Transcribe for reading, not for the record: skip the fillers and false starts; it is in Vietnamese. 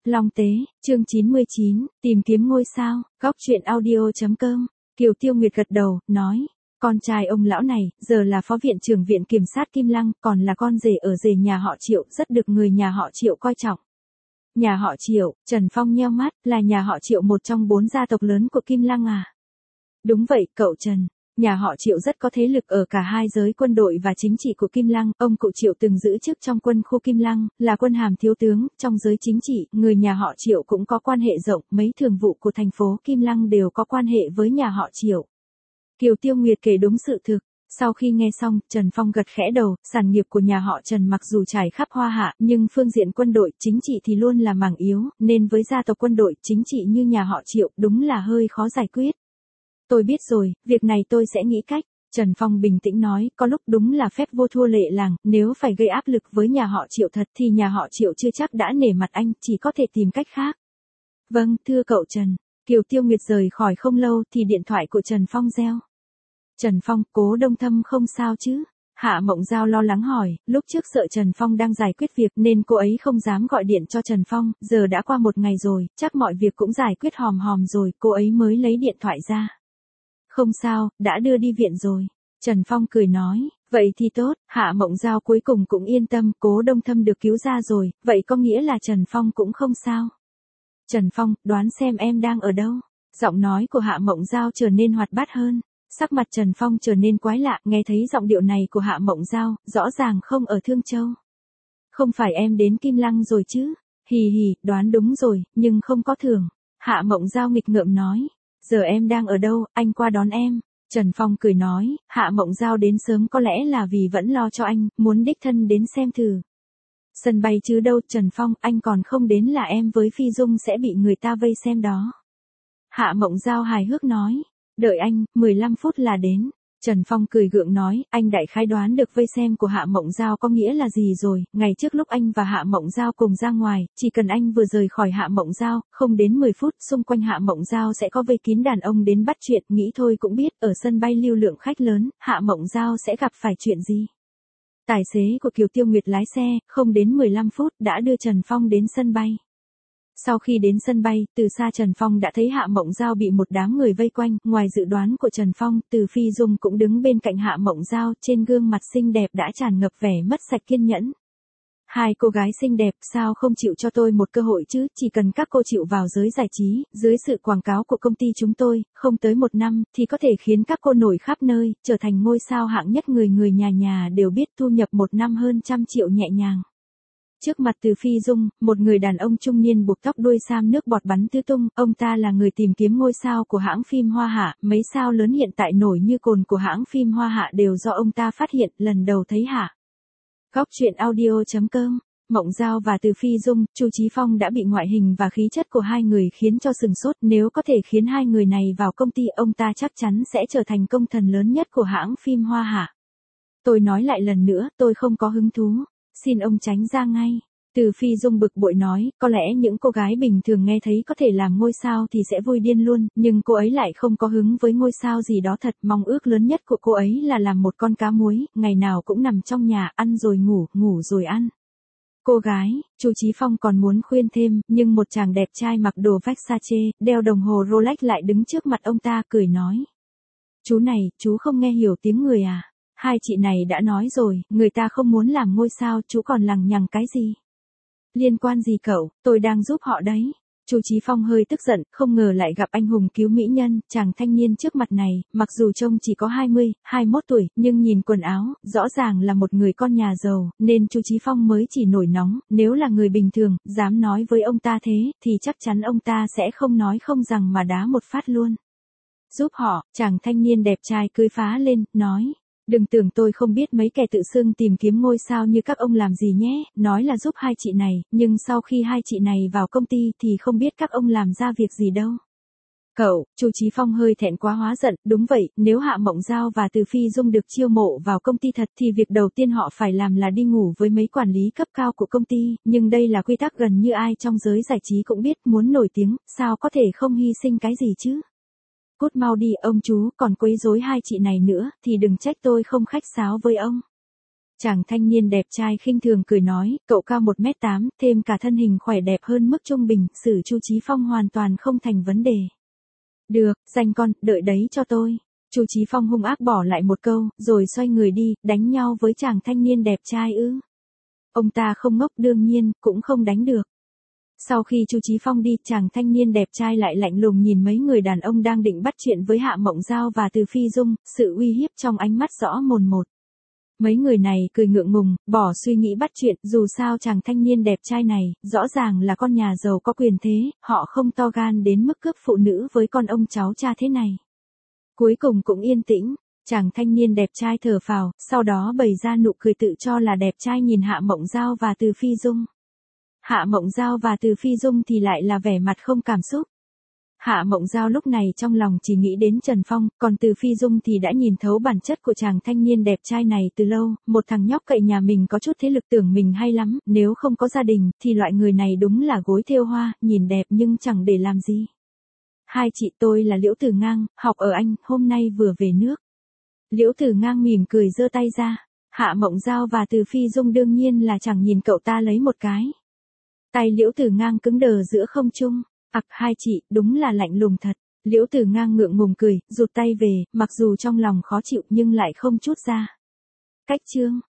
Long Tế, chương 99, tìm kiếm ngôi sao, góc truyện audio.com. Kiều Tiêu Nguyệt gật đầu, nói, con trai ông lão này, giờ là phó viện trưởng viện kiểm sát Kim Lăng, còn là con rể ở rể nhà họ Triệu, rất được người nhà họ Triệu coi trọng. Nhà họ Triệu, Trần Phong nheo mắt, là nhà họ Triệu một trong 4 gia tộc lớn của Kim Lăng à? Đúng vậy, cậu Trần. Nhà họ Triệu rất có thế lực ở cả hai giới quân đội và chính trị của Kim Lăng, ông cụ Triệu từng giữ chức trong quân khu Kim Lăng, là quân hàm thiếu tướng, trong giới chính trị, người nhà họ Triệu cũng có quan hệ rộng, mấy thường vụ của thành phố Kim Lăng đều có quan hệ với nhà họ Triệu. Kiều Tiêu Nguyệt kể đúng sự thực. Sau khi nghe xong, Trần Phong gật khẽ đầu, sản nghiệp của nhà họ Trần mặc dù trải khắp hoa hạ, nhưng phương diện quân đội, chính trị thì luôn là mảng yếu, nên với gia tộc quân đội, chính trị như nhà họ Triệu, đúng là hơi khó giải quyết. Tôi biết rồi, việc này tôi sẽ nghĩ cách. Trần Phong bình tĩnh nói, có lúc đúng là phép vua thua lệ làng, nếu phải gây áp lực với nhà họ Triệu thật thì nhà họ Triệu chưa chắc đã nể mặt anh, chỉ có thể tìm cách khác. Vâng, thưa cậu Trần. Kiều Tiêu Nguyệt rời khỏi không lâu thì điện thoại của Trần Phong reo. Trần Phong, Cố Đông Thâm không sao chứ? Hạ Mộng Giao lo lắng hỏi, lúc trước sợ Trần Phong đang giải quyết việc nên cô ấy không dám gọi điện cho Trần Phong, giờ đã qua một ngày rồi, chắc mọi việc cũng giải quyết hòm hòm rồi, cô ấy mới lấy điện thoại ra. Không sao, đã đưa đi viện rồi. Trần Phong cười nói, vậy thì tốt, Hạ Mộng Giao cuối cùng cũng yên tâm, Cố Đông Thâm được cứu ra rồi, vậy có nghĩa là Trần Phong cũng không sao. Trần Phong, đoán xem em đang ở đâu? Giọng nói của Hạ Mộng Giao trở nên hoạt bát hơn. Sắc mặt Trần Phong trở nên quái lạ, nghe thấy giọng điệu này của Hạ Mộng Giao, rõ ràng không ở Thương Châu. Không phải em đến Kim Lăng rồi chứ? Hì hì, đoán đúng rồi, nhưng không có thưởng. Hạ Mộng Giao nghịch ngợm nói. Giờ em đang ở đâu, anh qua đón em. Trần Phong cười nói, Hạ Mộng Giao đến sớm có lẽ là vì vẫn lo cho anh, muốn đích thân đến xem thử. Sân bay chứ đâu, Trần Phong, anh còn không đến là em với Phi Dung sẽ bị người ta vây xem đó. Hạ Mộng Giao hài hước nói, đợi anh, 15 phút là đến. Trần Phong cười gượng nói, anh đại khái đoán được vây xem của Hạ Mộng Giao có nghĩa là gì rồi, ngày trước lúc anh và Hạ Mộng Giao cùng ra ngoài, chỉ cần anh vừa rời khỏi Hạ Mộng Giao, không đến 10 phút, xung quanh Hạ Mộng Giao sẽ có vây kín đàn ông đến bắt chuyện, nghĩ thôi cũng biết, ở sân bay lưu lượng khách lớn, Hạ Mộng Giao sẽ gặp phải chuyện gì. Tài xế của Kiều Tiêu Nguyệt lái xe, không đến 15 phút, đã đưa Trần Phong đến sân bay. Sau khi đến sân bay, từ xa Trần Phong đã thấy Hạ Mộng Giao bị một đám người vây quanh, ngoài dự đoán của Trần Phong, Từ Phi Dung cũng đứng bên cạnh Hạ Mộng Giao, trên gương mặt xinh đẹp đã tràn ngập vẻ mất sạch kiên nhẫn. Hai cô gái xinh đẹp, sao không chịu cho tôi một cơ hội chứ, chỉ cần các cô chịu vào giới giải trí, dưới sự quảng cáo của công ty chúng tôi, không tới 1 năm, thì có thể khiến các cô nổi khắp nơi, trở thành ngôi sao hạng nhất người nhà nhà đều biết, thu nhập 1 năm hơn 100 triệu nhẹ nhàng. Trước mặt Từ Phi Dung, một người đàn ông trung niên buộc tóc đuôi sam nước bọt bắn tứ tung, ông ta là người tìm kiếm ngôi sao của hãng phim Hoa Hạ, mấy sao lớn hiện tại nổi như cồn của hãng phim Hoa Hạ đều do ông ta phát hiện, lần đầu thấy Hạ. Góc truyện audio.com. Mộng Giao và Từ Phi Dung, Chu Chí Phong đã bị ngoại hình và khí chất của hai người khiến cho sừng sốt, nếu có thể khiến hai người này vào công ty ông ta chắc chắn sẽ trở thành công thần lớn nhất của hãng phim Hoa Hạ. Tôi nói lại lần nữa, tôi không có hứng thú. Xin ông tránh ra ngay. Từ Phi Dung bực bội nói, có lẽ những cô gái bình thường nghe thấy có thể làm ngôi sao thì sẽ vui điên luôn, nhưng cô ấy lại không có hứng với ngôi sao gì đó thật, mong ước lớn nhất của cô ấy là làm một con cá muối, ngày nào cũng nằm trong nhà, ăn rồi ngủ, ngủ rồi ăn. Cô gái, Chu Chí Phong còn muốn khuyên thêm, nhưng một chàng đẹp trai mặc đồ Versace, đeo đồng hồ Rolex lại đứng trước mặt ông ta cười nói. Chú này, chú không nghe hiểu tiếng người à? Hai chị này đã nói rồi, người ta không muốn làm ngôi sao, chú còn lằng nhằng cái gì? Liên quan gì cậu, tôi đang giúp họ đấy. Chu Chí Phong hơi tức giận, không ngờ lại gặp anh hùng cứu mỹ nhân, chàng thanh niên trước mặt này, mặc dù trông chỉ có 20, 21 tuổi, nhưng nhìn quần áo, rõ ràng là một người con nhà giàu, nên Chu Chí Phong mới chỉ nổi nóng, nếu là người bình thường, dám nói với ông ta thế, thì chắc chắn ông ta sẽ không nói không rằng mà đá một phát luôn. Giúp họ, chàng thanh niên đẹp trai cười phá lên, nói. Đừng tưởng tôi không biết mấy kẻ tự xưng tìm kiếm ngôi sao như các ông làm gì nhé, nói là giúp hai chị này, nhưng sau khi hai chị này vào công ty thì không biết các ông làm ra việc gì đâu. Cậu, Chu Chí Phong hơi thẹn quá hóa giận, đúng vậy, nếu Hạ Mộng Giao và Từ Phi Dung được chiêu mộ vào công ty thật thì việc đầu tiên họ phải làm là đi ngủ với mấy quản lý cấp cao của công ty, nhưng đây là quy tắc gần như ai trong giới giải trí cũng biết, muốn nổi tiếng, sao có thể không hy sinh cái gì chứ. Cút mau đi ông chú, còn quấy rối hai chị này nữa, thì đừng trách tôi không khách sáo với ông. Chàng thanh niên đẹp trai khinh thường cười nói, cậu cao 1m8, thêm cả thân hình khỏe đẹp hơn mức trung bình, xử Chu Chí Phong hoàn toàn không thành vấn đề. Được, danh con, đợi đấy cho tôi. Chu Chí Phong hung ác bỏ lại một câu, rồi xoay người đi, đánh nhau với chàng thanh niên đẹp trai ư? Ông ta không ngốc, đương nhiên, cũng không đánh được. Sau khi Chu Chí Phong đi, chàng thanh niên đẹp trai lại lạnh lùng nhìn mấy người đàn ông đang định bắt chuyện với Hạ Mộng Giao và Từ Phi Dung, sự uy hiếp trong ánh mắt rõ mồn một. Mấy người này cười ngượng ngùng, bỏ suy nghĩ bắt chuyện, dù sao chàng thanh niên đẹp trai này, rõ ràng là con nhà giàu có quyền thế, họ không to gan đến mức cướp phụ nữ với con ông cháu cha thế này. Cuối cùng cũng yên tĩnh, chàng thanh niên đẹp trai thở phào, sau đó bày ra nụ cười tự cho là đẹp trai nhìn Hạ Mộng Giao và Từ Phi Dung. Hạ Mộng Giao và Từ Phi Dung thì lại là vẻ mặt không cảm xúc. Hạ Mộng Giao lúc này trong lòng chỉ nghĩ đến Trần Phong, còn Từ Phi Dung thì đã nhìn thấu bản chất của chàng thanh niên đẹp trai này từ lâu, một thằng nhóc cậy nhà mình có chút thế lực tưởng mình hay lắm, nếu không có gia đình, thì loại người này đúng là gối thêu hoa, nhìn đẹp nhưng chẳng để làm gì. Hai chị tôi là Liễu Tử Ngang, học ở Anh, hôm nay vừa về nước. Liễu Tử Ngang mỉm cười giơ tay ra, Hạ Mộng Giao và Từ Phi Dung đương nhiên là chẳng nhìn cậu ta lấy một cái. Tay Liễu Tử Ngang cứng đờ giữa không trung. Hai chị, đúng là lạnh lùng thật. Liễu Tử Ngang ngượng ngùng cười, rụt tay về, mặc dù trong lòng khó chịu nhưng lại không chút ra. Cách chương.